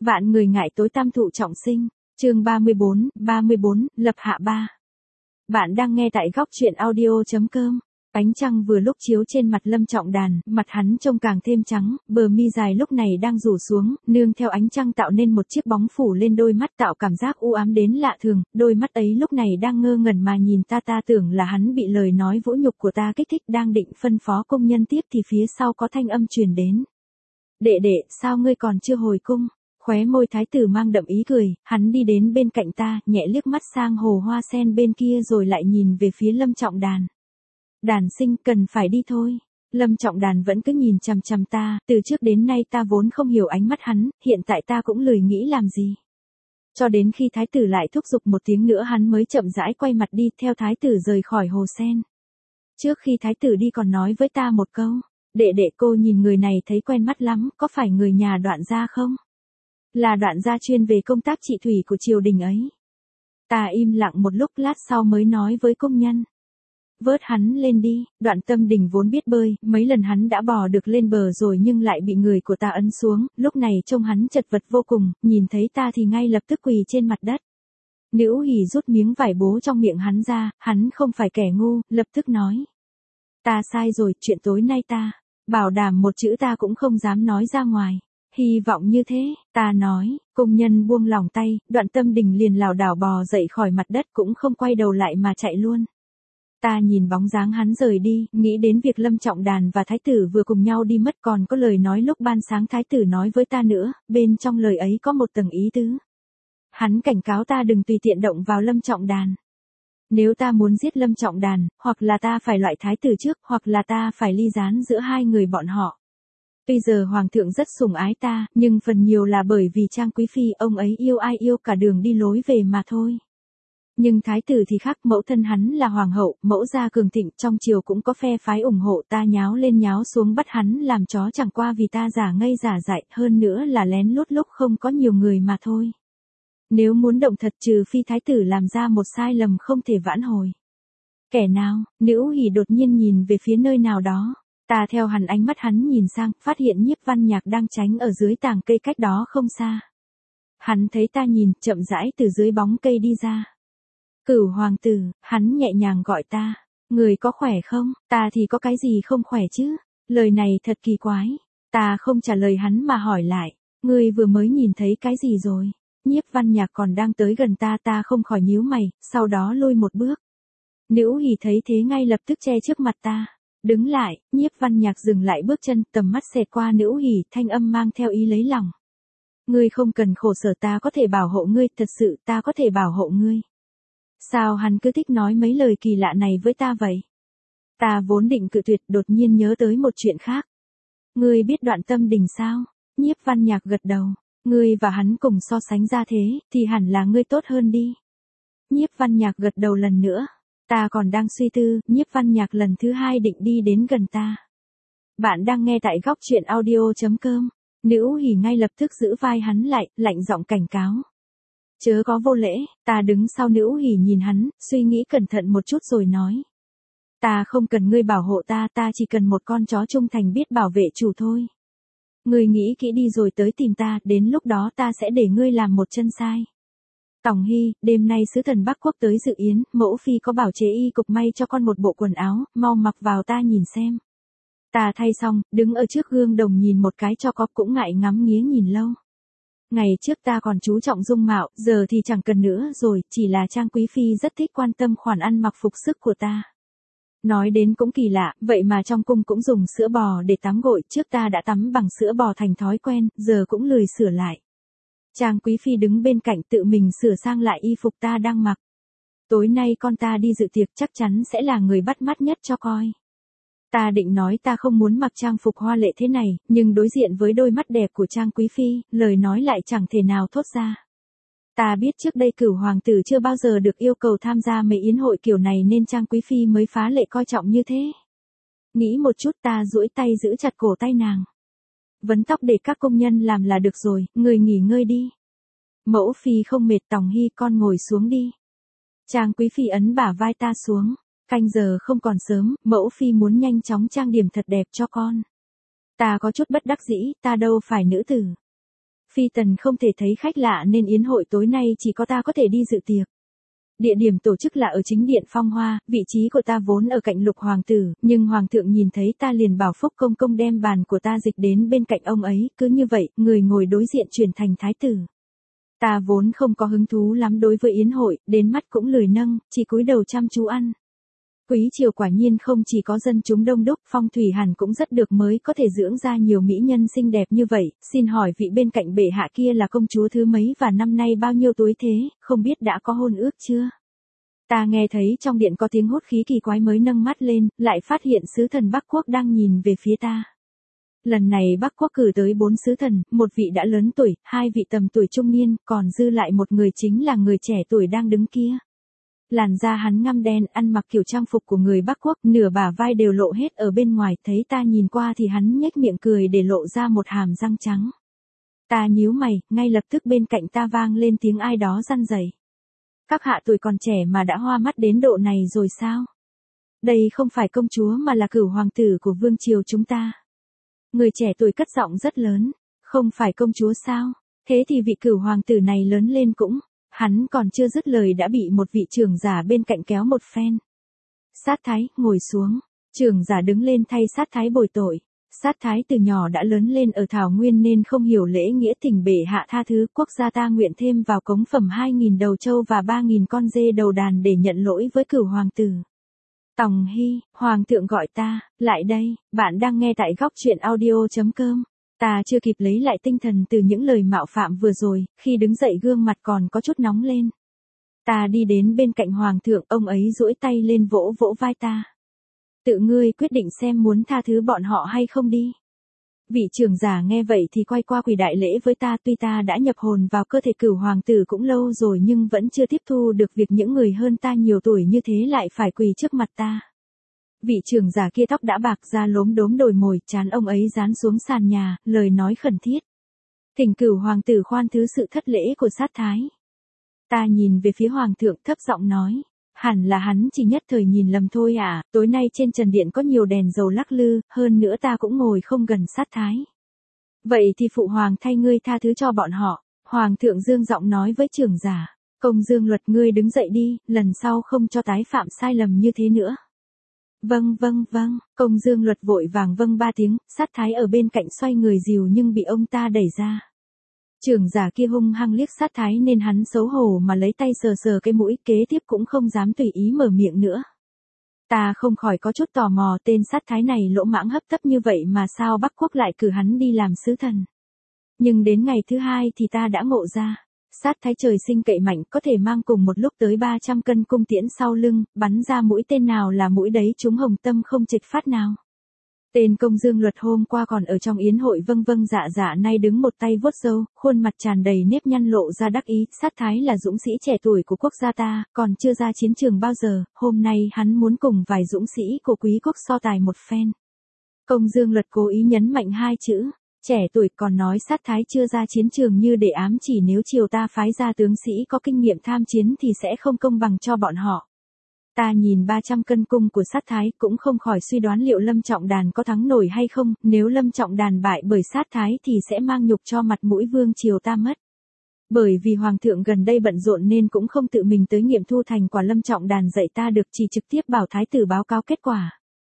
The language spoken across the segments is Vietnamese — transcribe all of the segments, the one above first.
Vạn người ngại tối tam thụ trọng sinh, chương 34, lập hạ ba. Bạn đang nghe tại góc truyện audio.com. Ánh trăng vừa lúc chiếu trên mặt Lâm Trọng Đàn, mặt hắn trông càng thêm trắng, bờ mi dài lúc này đang rủ xuống, nương theo ánh trăng tạo nên một chiếc bóng phủ lên đôi mắt tạo cảm giác u ám đến lạ thường, đôi mắt ấy lúc này đang ngơ ngẩn mà nhìn ta tưởng là hắn bị lời nói vũ nhục của ta kích thích đang định phân phó công nhân tiếp thì phía sau có thanh âm truyền đến. Đệ, sao ngươi còn chưa hồi cung? Khóe môi thái tử mang đậm ý cười, hắn đi đến bên cạnh ta, nhẹ liếc mắt sang hồ hoa sen bên kia rồi lại nhìn về phía Lâm Trọng Đàn. Đàn sinh cần phải đi thôi. Lâm Trọng Đàn vẫn cứ nhìn chằm chằm ta, từ trước đến nay ta vốn không hiểu ánh mắt hắn, hiện tại ta cũng lười nghĩ làm gì. Cho đến khi thái tử lại thúc giục một tiếng nữa hắn mới chậm rãi quay mặt đi theo thái tử rời khỏi hồ sen. Trước khi thái tử đi còn nói với ta một câu, đệ cô nhìn người này thấy quen mắt lắm, có phải người nhà Đoạn gia không? Là Đoạn gia chuyên về công tác trị thủy của triều đình ấy. Ta im lặng một lúc lát sau mới nói với công nhân. Vớt hắn lên đi, Đoạn Tâm Đình vốn biết bơi, mấy lần hắn đã bò được lên bờ rồi nhưng lại bị người của ta ấn xuống, lúc này trông hắn chật vật vô cùng, nhìn thấy ta thì ngay lập tức quỳ trên mặt đất. Nữu Hỉ rút miếng vải bố trong miệng hắn ra, hắn không phải kẻ ngu, lập tức nói. Ta sai rồi, chuyện tối nay ta, bảo đảm một chữ ta cũng không dám nói ra ngoài. Hy vọng như thế, ta nói, công nhân buông lỏng tay, Đoạn Tâm Đình liền lảo đảo bò dậy khỏi mặt đất cũng không quay đầu lại mà chạy luôn. Ta nhìn bóng dáng hắn rời đi, nghĩ đến việc Lâm Trọng Đàn và thái tử vừa cùng nhau đi mất còn có lời nói lúc ban sáng thái tử nói với ta nữa, bên trong lời ấy có một tầng ý tứ. Hắn cảnh cáo ta đừng tùy tiện động vào Lâm Trọng Đàn. Nếu ta muốn giết Lâm Trọng Đàn, hoặc là ta phải loại thái tử trước, hoặc là ta phải ly gián giữa hai người bọn họ. Tuy giờ Hoàng thượng rất sủng ái ta, nhưng phần nhiều là bởi vì Trang Quý Phi ông ấy yêu ai yêu cả đường đi lối về mà thôi. Nhưng thái tử thì khác, mẫu thân hắn là hoàng hậu, mẫu gia cường thịnh, trong triều cũng có phe phái ủng hộ, ta nháo lên nháo xuống bắt hắn làm chó chẳng qua vì ta giả ngây giả dại, hơn nữa là lén lút lúc không có nhiều người mà thôi. Nếu muốn động thật trừ phi thái tử làm ra một sai lầm không thể vãn hồi. Kẻ nào? Nữu Hỉ đột nhiên nhìn về phía nơi nào đó. Ta theo hẳn ánh mắt hắn nhìn sang, phát hiện Nhiếp Văn Nhạc đang tránh ở dưới tàng cây cách đó không xa. Hắn thấy ta nhìn, chậm rãi từ dưới bóng cây đi ra. Cửu hoàng tử, hắn nhẹ nhàng gọi ta. Người có khỏe không? Ta thì có cái gì không khỏe chứ? Lời này thật kỳ quái. Ta không trả lời hắn mà hỏi lại. Ngươi vừa mới nhìn thấy cái gì rồi? Nhiếp Văn Nhạc còn đang tới gần ta không khỏi nhíu mày, sau đó lùi một bước. Nữu Hỉ thấy thế ngay lập tức che trước mặt ta. Đứng lại, Nhiếp Văn Nhạc dừng lại bước chân, tầm mắt xẹt qua Nữu Hỉ, thanh âm mang theo ý lấy lòng. Ngươi không cần khổ sở, ta có thể bảo hộ ngươi, thật sự ta có thể bảo hộ ngươi. Sao hắn cứ thích nói mấy lời kỳ lạ này với ta vậy? Ta vốn định cự tuyệt, đột nhiên nhớ tới một chuyện khác. Ngươi biết Đoạn Tâm Đình sao? Nhiếp Văn Nhạc gật đầu. Ngươi và hắn cùng so sánh ra thế, thì hẳn là ngươi tốt hơn đi. Nhiếp Văn Nhạc gật đầu lần nữa. Ta còn đang suy tư, Nhiếp Văn Nhạc lần thứ hai định đi đến gần ta. Bạn đang nghe tại góc truyện audio.com. Nữu Hỉ ngay lập tức giữ vai hắn lại, lạnh giọng cảnh cáo. Chớ có vô lễ, ta đứng sau Nữu Hỉ nhìn hắn, suy nghĩ cẩn thận một chút rồi nói. Ta không cần ngươi bảo hộ ta chỉ cần một con chó trung thành biết bảo vệ chủ thôi. Ngươi nghĩ kỹ đi rồi tới tìm ta, đến lúc đó ta sẽ để ngươi làm một chân sai. Tòng Hy, đêm nay sứ thần Bắc Quốc tới dự yến, mẫu phi có bảo chế y cục may cho con một bộ quần áo, mau mặc vào ta nhìn xem. Ta thay xong, đứng ở trước gương đồng nhìn một cái cho có cũng ngại ngắm nghía nhìn lâu. Ngày trước ta còn chú trọng dung mạo, giờ thì chẳng cần nữa rồi, chỉ là Trang Quý Phi rất thích quan tâm khoản ăn mặc phục sức của ta. Nói đến cũng kỳ lạ, vậy mà trong cung cũng dùng sữa bò để tắm gội, trước ta đã tắm bằng sữa bò thành thói quen, giờ cũng lười sửa lại. Trang Quý Phi đứng bên cạnh tự mình sửa sang lại y phục ta đang mặc. Tối nay con ta đi dự tiệc chắc chắn sẽ là người bắt mắt nhất cho coi. Ta định nói ta không muốn mặc trang phục hoa lệ thế này, nhưng đối diện với đôi mắt đẹp của Trang Quý Phi, lời nói lại chẳng thể nào thốt ra. Ta biết trước đây Cửu hoàng tử chưa bao giờ được yêu cầu tham gia mấy yến hội kiểu này nên Trang Quý Phi mới phá lệ coi trọng như thế. Nghĩ một chút ta duỗi tay giữ chặt cổ tay nàng. Vấn tóc để các công nhân làm là được rồi, người nghỉ ngơi đi. Mẫu phi không mệt, Tòng Hy con ngồi xuống đi. Trang Quý Phi ấn bả vai ta xuống. Canh giờ không còn sớm, mẫu phi muốn nhanh chóng trang điểm thật đẹp cho con. Ta có chút bất đắc dĩ, ta đâu phải nữ tử. Phi tần không thể thấy khách lạ nên yến hội tối nay chỉ có ta có thể đi dự tiệc. Địa điểm tổ chức là ở chính điện Phong Hoa, vị trí của ta vốn ở cạnh Lục hoàng tử, nhưng hoàng thượng nhìn thấy ta liền bảo Phúc công công đem bàn của ta dịch đến bên cạnh ông ấy, cứ như vậy, người ngồi đối diện chuyển thành thái tử. Ta vốn không có hứng thú lắm đối với yến hội, đến mắt cũng lười nâng, chỉ cúi đầu chăm chú ăn. Quý triều quả nhiên không chỉ có dân chúng đông đúc, phong thủy hẳn cũng rất được mới có thể dưỡng ra nhiều mỹ nhân xinh đẹp như vậy. Xin hỏi vị bên cạnh bệ hạ kia là công chúa thứ mấy và năm nay bao nhiêu tuổi thế, không biết đã có hôn ước chưa? Ta nghe thấy trong điện có tiếng hốt khí kỳ quái mới nâng mắt lên, lại phát hiện sứ thần Bắc Quốc đang nhìn về phía ta. Lần này Bắc Quốc cử tới 4 sứ thần, một vị đã lớn tuổi, 2 vị tầm tuổi trung niên, còn dư lại một người chính là người trẻ tuổi đang đứng kia. Làn da hắn ngăm đen, ăn mặc kiểu trang phục của người Bắc Quốc, nửa bả vai đều lộ hết ở bên ngoài, thấy ta nhìn qua thì hắn nhếch miệng cười để lộ ra một hàm răng trắng. Ta nhíu mày, ngay lập tức bên cạnh ta vang lên tiếng ai đó răn rẩy. Các hạ tuổi còn trẻ mà đã hoa mắt đến độ này rồi sao? Đây không phải công chúa mà là cửu hoàng tử của vương triều chúng ta. Người trẻ tuổi cất giọng rất lớn, không phải công chúa sao? Thế thì vị cửu hoàng tử này lớn lên cũng... Hắn còn chưa dứt lời đã bị một vị trưởng giả bên cạnh kéo một phen. Sát thái, ngồi xuống. Trưởng giả đứng lên thay sát thái bồi tội. Sát thái từ nhỏ đã lớn lên ở Thảo Nguyên nên không hiểu lễ nghĩa, thỉnh bệ hạ tha thứ, quốc gia ta nguyện thêm vào cống phẩm 2.000 đầu trâu và 3.000 con dê đầu đàn để nhận lỗi với cửu hoàng tử. Tòng Hy, hoàng thượng gọi ta, lại đây, bạn đang nghe tại góc truyện audio.com. Ta chưa kịp lấy lại tinh thần từ những lời mạo phạm vừa rồi, khi đứng dậy gương mặt còn có chút nóng lên. Ta đi đến bên cạnh hoàng thượng, ông ấy duỗi tay lên vỗ vỗ vai ta. Tự ngươi quyết định xem muốn tha thứ bọn họ hay không đi. Vị trưởng giả nghe vậy thì quay qua quỳ đại lễ với ta, tuy ta đã nhập hồn vào cơ thể cửu hoàng tử cũng lâu rồi nhưng vẫn chưa tiếp thu được việc những người hơn ta nhiều tuổi như thế lại phải quỳ trước mặt ta. Vị trưởng giả kia tóc đã bạc da lốm đốm đồi mồi, trán ông ấy dán xuống sàn nhà, lời nói khẩn thiết. Thỉnh cửu hoàng tử khoan thứ sự thất lễ của sát thái. Ta nhìn về phía hoàng thượng thấp giọng nói, hẳn là hắn chỉ nhất thời nhìn lầm thôi à, tối nay trên trần điện có nhiều đèn dầu lắc lư, hơn nữa ta cũng ngồi không gần sát thái. Vậy thì phụ hoàng thay ngươi tha thứ cho bọn họ, hoàng thượng dương giọng nói với trưởng giả, công dương luật ngươi đứng dậy đi, lần sau không cho tái phạm sai lầm như thế nữa. Vâng, công dương luật vội vàng vâng 3 tiếng, sát thái ở bên cạnh xoay người dìu nhưng bị ông ta đẩy ra. Trưởng giả kia hung hăng liếc sát thái nên hắn xấu hổ mà lấy tay sờ sờ cái mũi, kế tiếp cũng không dám tùy ý mở miệng nữa. Ta không khỏi có chút tò mò, tên sát thái này lỗ mãng hấp tấp như vậy mà sao Bắc Quốc lại cử hắn đi làm sứ thần. Nhưng đến ngày thứ 2 thì ta đã ngộ ra. Sát thái trời sinh cậy mạnh, có thể mang cùng một lúc tới 300 cân cung tiễn sau lưng, bắn ra mũi tên nào là mũi đấy trúng hồng tâm không chệch phát nào. Tên công dương luật hôm qua còn ở trong yến hội vâng dạ nay đứng một tay vuốt râu, khuôn mặt tràn đầy nếp nhăn lộ ra đắc ý. Sát thái là dũng sĩ trẻ tuổi của quốc gia ta, còn chưa ra chiến trường bao giờ, hôm nay hắn muốn cùng vài dũng sĩ của quý quốc so tài một phen. Công dương luật cố ý nhấn mạnh 2 chữ. Trẻ tuổi, còn nói sát thái chưa ra chiến trường như để ám chỉ nếu triều ta phái ra tướng sĩ có kinh nghiệm tham chiến thì sẽ không công bằng cho bọn họ. Ta nhìn 300 cân cung của sát thái cũng không khỏi suy đoán liệu Lâm Trọng Đàn có thắng nổi hay không, nếu Lâm Trọng Đàn bại bởi sát thái thì sẽ mang nhục cho mặt mũi vương triều ta mất. Bởi vì hoàng thượng gần đây bận rộn nên cũng không tự mình tới nghiệm thu thành quả Lâm Trọng Đàn dạy ta được, chỉ trực tiếp bảo thái tử báo cáo kết quả.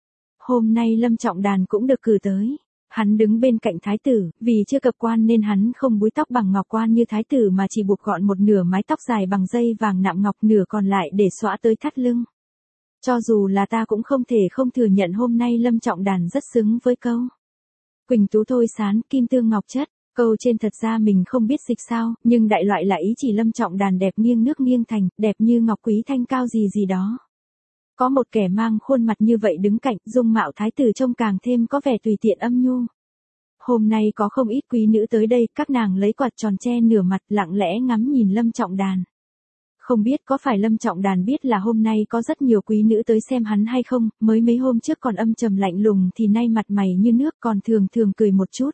Hôm nay Lâm Trọng Đàn cũng được cử tới. Hắn đứng bên cạnh thái tử, vì chưa cập quan nên hắn không búi tóc bằng ngọc quan như thái tử mà chỉ buộc gọn một nửa mái tóc dài bằng dây vàng nạm ngọc, nửa còn lại để xõa tới thắt lưng. Cho dù là ta cũng không thể không thừa nhận hôm nay Lâm Trọng Đàn rất xứng với câu Quỳnh tú thôi sán, kim tương ngọc chất. Câu trên thật ra mình không biết dịch sao, nhưng đại loại là ý chỉ Lâm Trọng Đàn đẹp nghiêng nước nghiêng thành, đẹp như ngọc quý thanh cao gì gì đó. Có một kẻ mang khuôn mặt như vậy đứng cạnh, dung mạo thái tử trông càng thêm có vẻ tùy tiện âm nhu. Hôm nay có không ít quý nữ tới đây, các nàng lấy quạt tròn che nửa mặt, lặng lẽ ngắm nhìn Lâm Trọng Đàn. Không biết có phải Lâm Trọng Đàn biết là hôm nay có rất nhiều quý nữ tới xem hắn hay không, mới mấy hôm trước còn âm trầm lạnh lùng thì nay mặt mày như nước, còn thường cười một chút.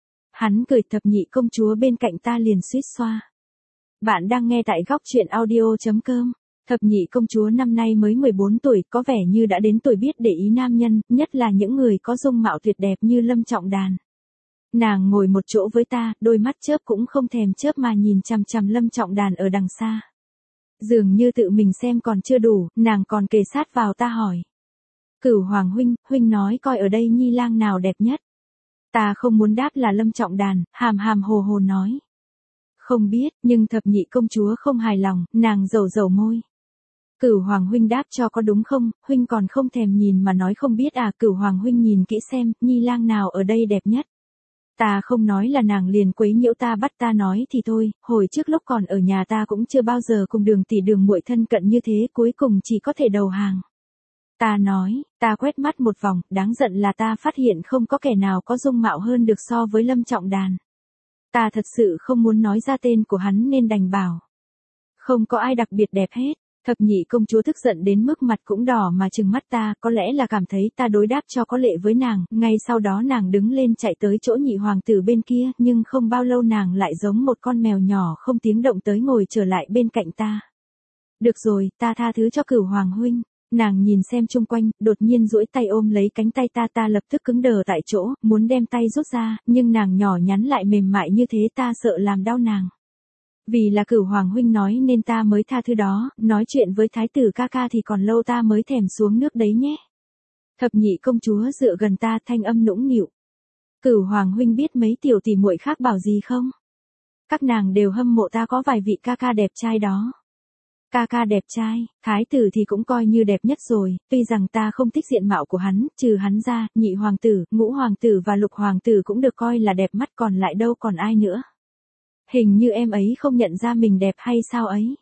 Hắn cười, thập nhị công chúa bên cạnh ta liền suýt xoa. Bạn đang nghe tại góc truyện audio.com. Thập nhị công chúa năm nay mới 14 tuổi, có vẻ như đã đến tuổi biết để ý nam nhân, nhất là những người có dung mạo tuyệt đẹp như Lâm Trọng Đàn. Nàng ngồi một chỗ với ta, đôi mắt chớp cũng không thèm chớp mà nhìn chằm chằm Lâm Trọng Đàn ở đằng xa. Dường như tự mình xem còn chưa đủ, nàng còn kề sát vào ta hỏi. Cửu Hoàng huynh, huynh nói coi ở đây nhi lang nào đẹp nhất. Ta không muốn đáp là Lâm Trọng Đàn, hàm hàm hồ hồ nói. Không biết, nhưng thập nhị công chúa không hài lòng, nàng dầu dầu môi. Cửu Hoàng huynh đáp cho có đúng không, huynh còn không thèm nhìn mà nói không biết à. Cửu Hoàng huynh nhìn kỹ xem, nhi lang nào ở đây đẹp nhất. Ta không nói là nàng liền quấy nhiễu ta, bắt ta nói thì thôi, hồi trước lúc còn ở nhà ta cũng chưa bao giờ cùng Đường tỷ Đường muội thân cận như thế, cuối cùng chỉ có thể đầu hàng. Ta nói, ta quét mắt một vòng, đáng giận là ta phát hiện không có kẻ nào có dung mạo hơn được so với Lâm Trọng Đàn. Ta thật sự không muốn nói ra tên của hắn nên đành bảo. Không có ai đặc biệt đẹp hết. Thập nhị công chúa tức giận đến mức mặt cũng đỏ mà trừng mắt ta, có lẽ là cảm thấy ta đối đáp cho có lệ với nàng, ngay sau đó nàng đứng lên chạy tới chỗ nhị hoàng tử bên kia, nhưng không bao lâu nàng lại giống một con mèo nhỏ không tiếng động tới ngồi trở lại bên cạnh ta. Được rồi, ta tha thứ cho Cửu Hoàng huynh. Nàng nhìn xem chung quanh, đột nhiên duỗi tay ôm lấy cánh tay ta lập tức cứng đờ tại chỗ, muốn đem tay rút ra, nhưng nàng nhỏ nhắn lại mềm mại như thế ta sợ làm đau nàng. Vì là Cửu Hoàng huynh nói nên ta mới tha thứ đó, nói chuyện với thái tử ca ca thì còn lâu ta mới thèm xuống nước đấy nhé. Thập nhị công chúa dựa gần ta thanh âm nũng nịu. Cửu Hoàng huynh biết mấy tiểu tỷ muội khác bảo gì không? Các nàng đều hâm mộ ta có vài vị ca ca đẹp trai đó. Ca ca đẹp trai, thái tử thì cũng coi như đẹp nhất rồi, tuy rằng ta không thích diện mạo của hắn, trừ hắn ra, nhị hoàng tử, ngũ hoàng tử và lục hoàng tử cũng được coi là đẹp mắt, còn lại đâu còn ai nữa. Hình như em ấy không nhận ra mình đẹp hay sao ấy.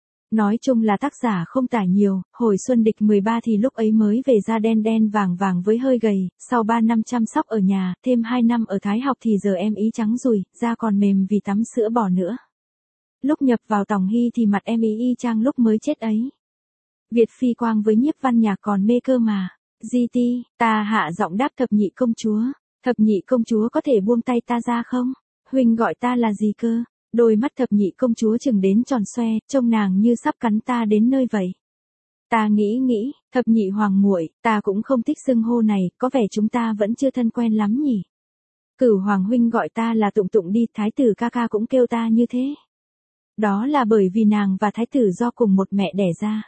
Nói chung là tác giả không tả nhiều, hồi Xuân Địch 13 thì lúc ấy mới về da đen đen vàng vàng với hơi gầy, sau 3 năm chăm sóc ở nhà, thêm 2 năm ở Thái học thì giờ em ý trắng rùi, da còn mềm vì tắm sữa bò nữa. Lúc nhập vào Tòng Hy thì mặt em ý y chang lúc mới chết ấy. Việt Phi Quang với Nhiếp Văn Nhạc còn mê cơ mà. GT, ta hạ giọng đáp thập nhị công chúa. Thập nhị công chúa có thể buông tay ta ra không? Huynh gọi ta là gì cơ? Đôi mắt thập nhị công chúa chừng đến tròn xoe, trông nàng như sắp cắn ta đến nơi vậy. Ta nghĩ, thập nhị hoàng muội, ta cũng không thích xưng hô này, có vẻ chúng ta vẫn chưa thân quen lắm nhỉ. Cửu Hoàng huynh gọi ta là Tụng Tụng đi, thái tử ca ca cũng kêu ta như thế. Đó là bởi vì nàng và thái tử do cùng một mẹ đẻ ra.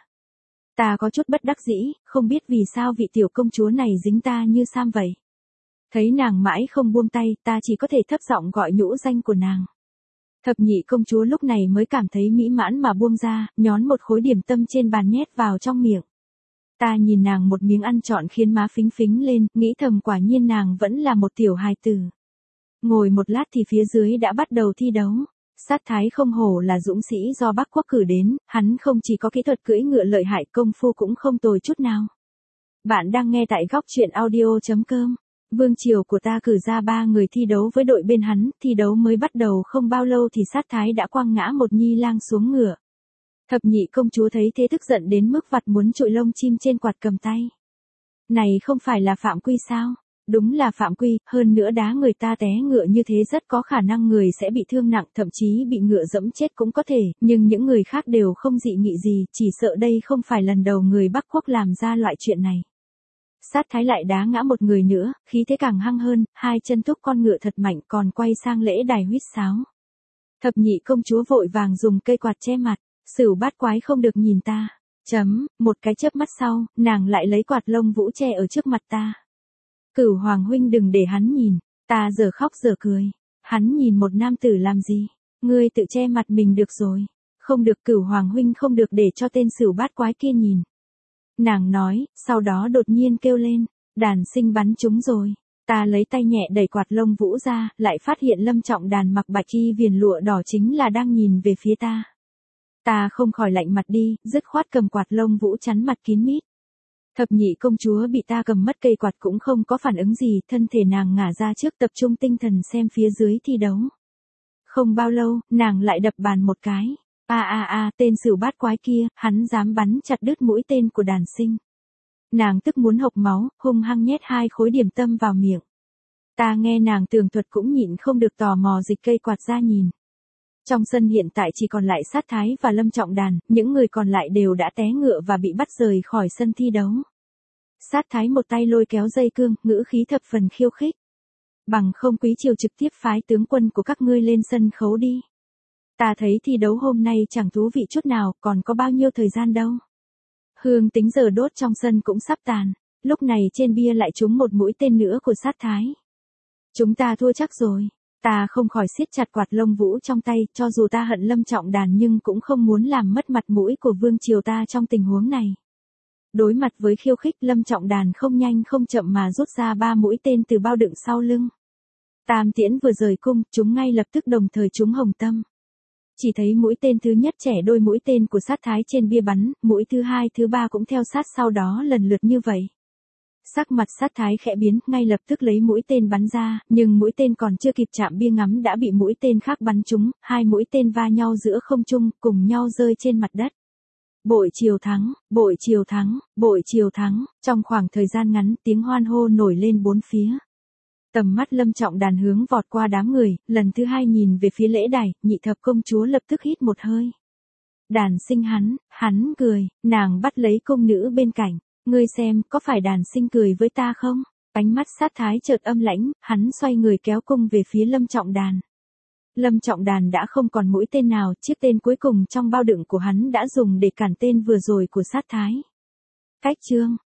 Ta có chút bất đắc dĩ, không biết vì sao vị tiểu công chúa này dính ta như sam vậy. Thấy nàng mãi không buông tay, ta chỉ có thể thấp giọng gọi nhũ danh của nàng. Thập nhị công chúa lúc này mới cảm thấy mỹ mãn mà buông ra, nhón một khối điểm tâm trên bàn nhét vào trong miệng. Ta nhìn nàng một miếng ăn trọn khiến má phính phính lên, nghĩ thầm quả nhiên nàng vẫn là một tiểu hài tử. Ngồi một lát thì phía dưới đã bắt đầu thi đấu. Sát Thái không hổ là dũng sĩ do Bắc Quốc cử đến, hắn không chỉ có kỹ thuật cưỡi ngựa lợi hại, công phu cũng không tồi chút nào. Bạn đang nghe tại góc truyện audio.com. Vương triều của ta cử ra 3 người thi đấu với đội bên hắn, thi đấu mới bắt đầu không bao lâu thì Sát Thái đã quăng ngã một nhi lang xuống ngựa. Thập nhị công chúa thấy thế tức giận đến mức vặt muốn trụi lông chim trên quạt cầm tay. Này không phải là phạm quy sao? Đúng là phạm quy, hơn nữa đá người ta té ngựa như thế rất có khả năng người sẽ bị thương nặng, thậm chí bị ngựa dẫm chết cũng có thể, nhưng những người khác đều không dị nghị gì, chỉ sợ đây không phải lần đầu người Bắc Quốc làm ra loại chuyện này. Sát Thái lại đá ngã một người nữa, khí thế càng hăng hơn, hai chân thúc con ngựa thật mạnh còn quay sang lễ đài huýt sáo. Thập nhị công chúa vội vàng dùng cây quạt che mặt, Sửu Bát Quái không được nhìn ta. Một cái chớp mắt sau, nàng lại lấy quạt lông vũ che ở trước mặt ta. Cửu Hoàng huynh đừng để hắn nhìn, ta giờ khóc giờ cười. Hắn nhìn một nam tử làm gì? Ngươi tự che mặt mình được rồi. Không được, Cửu Hoàng huynh không được để cho tên Sửu Bát Quái kia nhìn. Nàng nói, sau đó đột nhiên kêu lên, Đàn Sinh bắn chúng rồi. Ta lấy tay nhẹ đẩy quạt lông vũ ra, lại phát hiện Lâm Trọng Đàn mặc bạch y viền lụa đỏ chính là đang nhìn về phía ta. Ta không khỏi lạnh mặt đi, dứt khoát cầm quạt lông vũ chắn mặt kín mít. Thập nhị công chúa bị ta cầm mất cây quạt cũng không có phản ứng gì, thân thể nàng ngả ra trước tập trung tinh thần xem phía dưới thi đấu. Không bao lâu, nàng lại đập bàn một cái. Tên Sửu Bát Quái kia, hắn dám bắn chặt đứt mũi tên của Đàn Sinh. Nàng tức muốn hộc máu, hung hăng nhét 2 khối điểm tâm vào miệng. Ta nghe nàng tường thuật cũng nhịn không được tò mò dịch cây quạt ra nhìn. Trong sân hiện tại chỉ còn lại Sát Thái và Lâm Trọng Đàn, những người còn lại đều đã té ngựa và bị bắt rời khỏi sân thi đấu. Sát Thái một tay lôi kéo dây cương, ngữ khí thập phần khiêu khích. Bằng không Quý Triều trực tiếp phái tướng quân của các ngươi lên sân khấu đi. Ta thấy thi đấu hôm nay chẳng thú vị chút nào, còn có bao nhiêu thời gian đâu. Hương tính giờ đốt trong sân cũng sắp tàn, lúc này trên bia lại trúng một mũi tên nữa của sát thái. Chúng ta thua chắc rồi. Ta không khỏi siết chặt quạt lông vũ trong tay, cho dù ta hận Lâm Trọng Đàn nhưng cũng không muốn làm mất mặt mũi của vương triều ta trong tình huống này. Đối mặt với khiêu khích, Lâm Trọng Đàn không nhanh không chậm mà rút ra 3 mũi tên từ bao đựng sau lưng. Tam tiễn vừa rời cung, chúng ngay lập tức đồng thời trúng hồng tâm. Chỉ thấy mũi tên thứ nhất chẻ đôi mũi tên của sát thái trên bia bắn, mũi thứ hai thứ ba cũng theo sát sau đó lần lượt như vậy. Sắc mặt sát thái khẽ biến, ngay lập tức lấy mũi tên bắn ra, nhưng mũi tên còn chưa kịp chạm bia ngắm đã bị mũi tên khác bắn trúng, 2 mũi tên va nhau giữa không trung, cùng nhau rơi trên mặt đất. Bội Triều thắng, Bội Triều thắng, Bội Triều thắng, trong khoảng thời gian ngắn tiếng hoan hô nổi lên bốn phía. Tầm mắt Lâm Trọng Đàn hướng vọt qua đám người, lần thứ hai nhìn về phía lễ đài, Nhị thập công chúa lập tức hít một hơi. Đàn sinh hắn cười, nàng bắt lấy công nữ bên cạnh, ngươi xem, có phải đàn sinh cười với ta không? Ánh mắt sát thái chợt âm lãnh, hắn xoay người kéo cung về phía Lâm Trọng Đàn. Lâm Trọng Đàn đã không còn mũi tên nào, chiếc tên cuối cùng trong bao đựng của hắn đã dùng để cản tên vừa rồi của sát thái. Cách chương